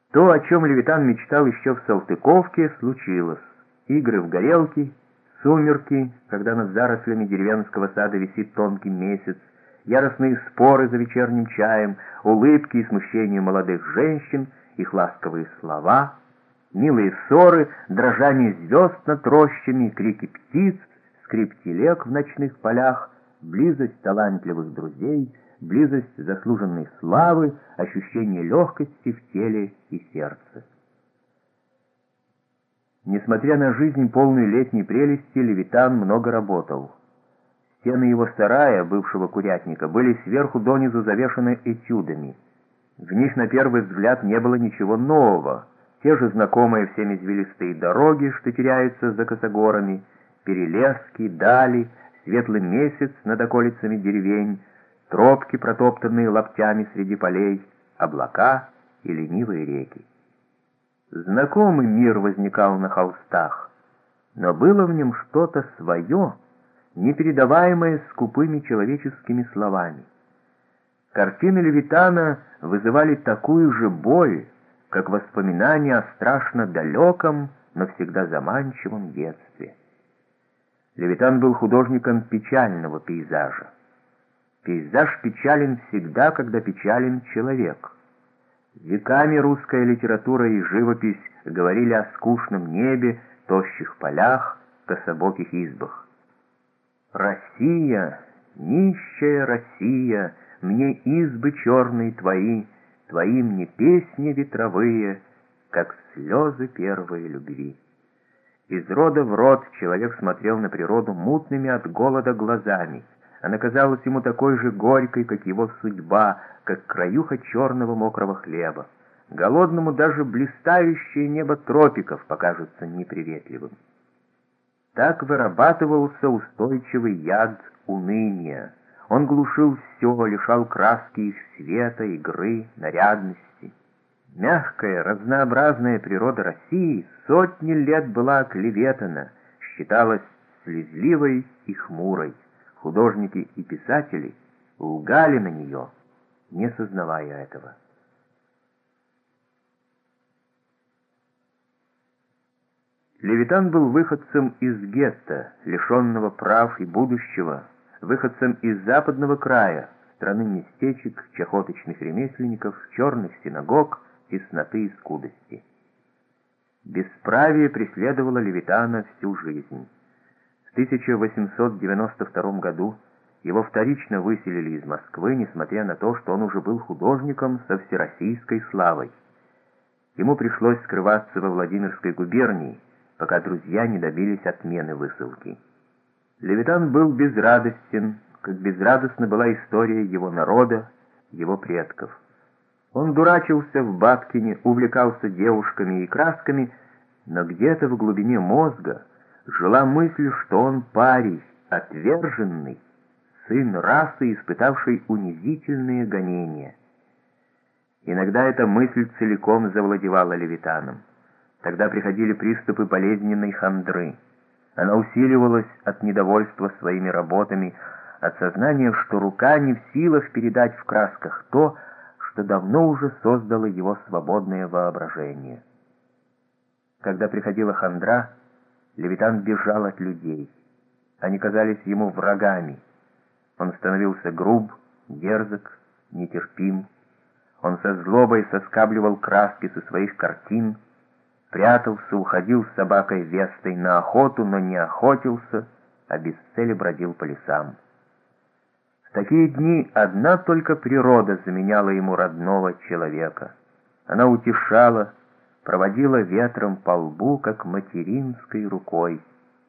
То, о чем Левитан мечтал еще в Салтыковке, случилось. Игры в горелки, сумерки, когда над зарослями деревенского сада висит тонкий месяц, яростные споры за вечерним чаем, улыбки и смущение молодых женщин, их ласковые слова, милые ссоры, дрожание звезд над рощами, крики птиц, скрип телег в ночных полях, близость талантливых друзей, близость заслуженной славы, ощущение легкости в теле и сердце. Несмотря на жизнь, полную летней прелести, Левитан много работал. Стены его сарая, бывшего курятника, были сверху донизу завешаны этюдами. В них, на первый взгляд, не было ничего нового. Те же знакомые всем извилистые дороги, что теряются за косогорами, перелески, дали, светлый месяц над околицами деревень, тропки, протоптанные лаптями среди полей, облака и ленивые реки. Знакомый мир возникал на холстах, но было в нем что-то свое, непередаваемое скупыми человеческими словами. Картины Левитана вызывали такую же боль, как воспоминания о страшно далеком, но всегда заманчивом детстве. Левитан был художником печального пейзажа. Пейзаж печален всегда, когда печален человек. Веками русская литература и живопись говорили о скучном небе, тощих полях, кособоких избах. «Россия, нищая Россия, мне избы черные твои, твои мне песни ветровые, как слезы первой любви». Из рода в род человек смотрел на природу мутными от голода глазами. Она казалась ему такой же горькой, как его судьба, как краюха черного мокрого хлеба. Голодному даже блистающее небо тропиков покажется неприветливым. Так вырабатывался устойчивый яд уныния. Он глушил все, лишал краски их света, игры, нарядности. Мягкая, разнообразная природа России сотни лет была оклеветана, считалась слезливой и хмурой. Художники и писатели лгали на нее, не сознавая этого. Левитан был выходцем из гетто, лишенного прав и будущего, выходцем из западного края, страны местечек, чахоточных ремесленников, черных синагог, тесноты и скудости. Бесправие преследовало Левитана всю жизнь. В 1892 году его вторично выселили из Москвы, несмотря на то, что он уже был художником со всероссийской славой. Ему пришлось скрываться во Владимирской губернии, пока друзья не добились отмены высылки. Левитан был безрадостен, как безрадостна была история его народа, его предков. Он дурачился в Бабкине, увлекался девушками и красками, но где-то в глубине мозга жила мысль, что он парий, отверженный, сын расы, испытавший унизительные гонения. Иногда эта мысль целиком завладевала Левитаном. Тогда приходили приступы болезненной хандры. Она усиливалась от недовольства своими работами, от сознания, что рука не в силах передать в красках то, что давно уже создало его свободное воображение. Когда приходила хандра, Левитан бежал от людей. Они казались ему врагами. Он становился груб, дерзок, нетерпим. Он со злобой соскабливал краски со своих картин, прятался, уходил с собакой Вестой на охоту, но не охотился, а без цели бродил по лесам. В такие дни одна только природа заменяла ему родного человека. Она утешала, проводила ветром по лбу, как материнской рукой.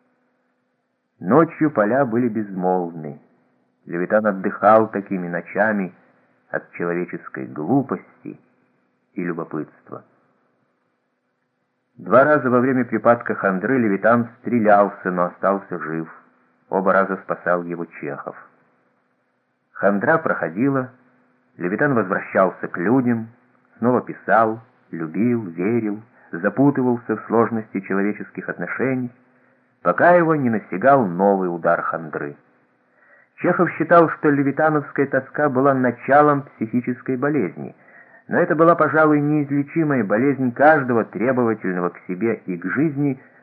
Ночью поля были безмолвны. Левитан отдыхал такими ночами от человеческой глупости и любопытства. 2 раза во время припадка хандры Левитан стрелялся, но остался жив. Оба раза спасал его Чехов. Хандра проходила, Левитан возвращался к людям, снова писал, любил, верил, запутывался в сложности человеческих отношений, пока его не настигал новый удар хандры. Чехов считал, что левитановская тоска была началом психической болезни, Но это была, пожалуй, неизлечимая болезнь каждого требовательного к себе и к жизни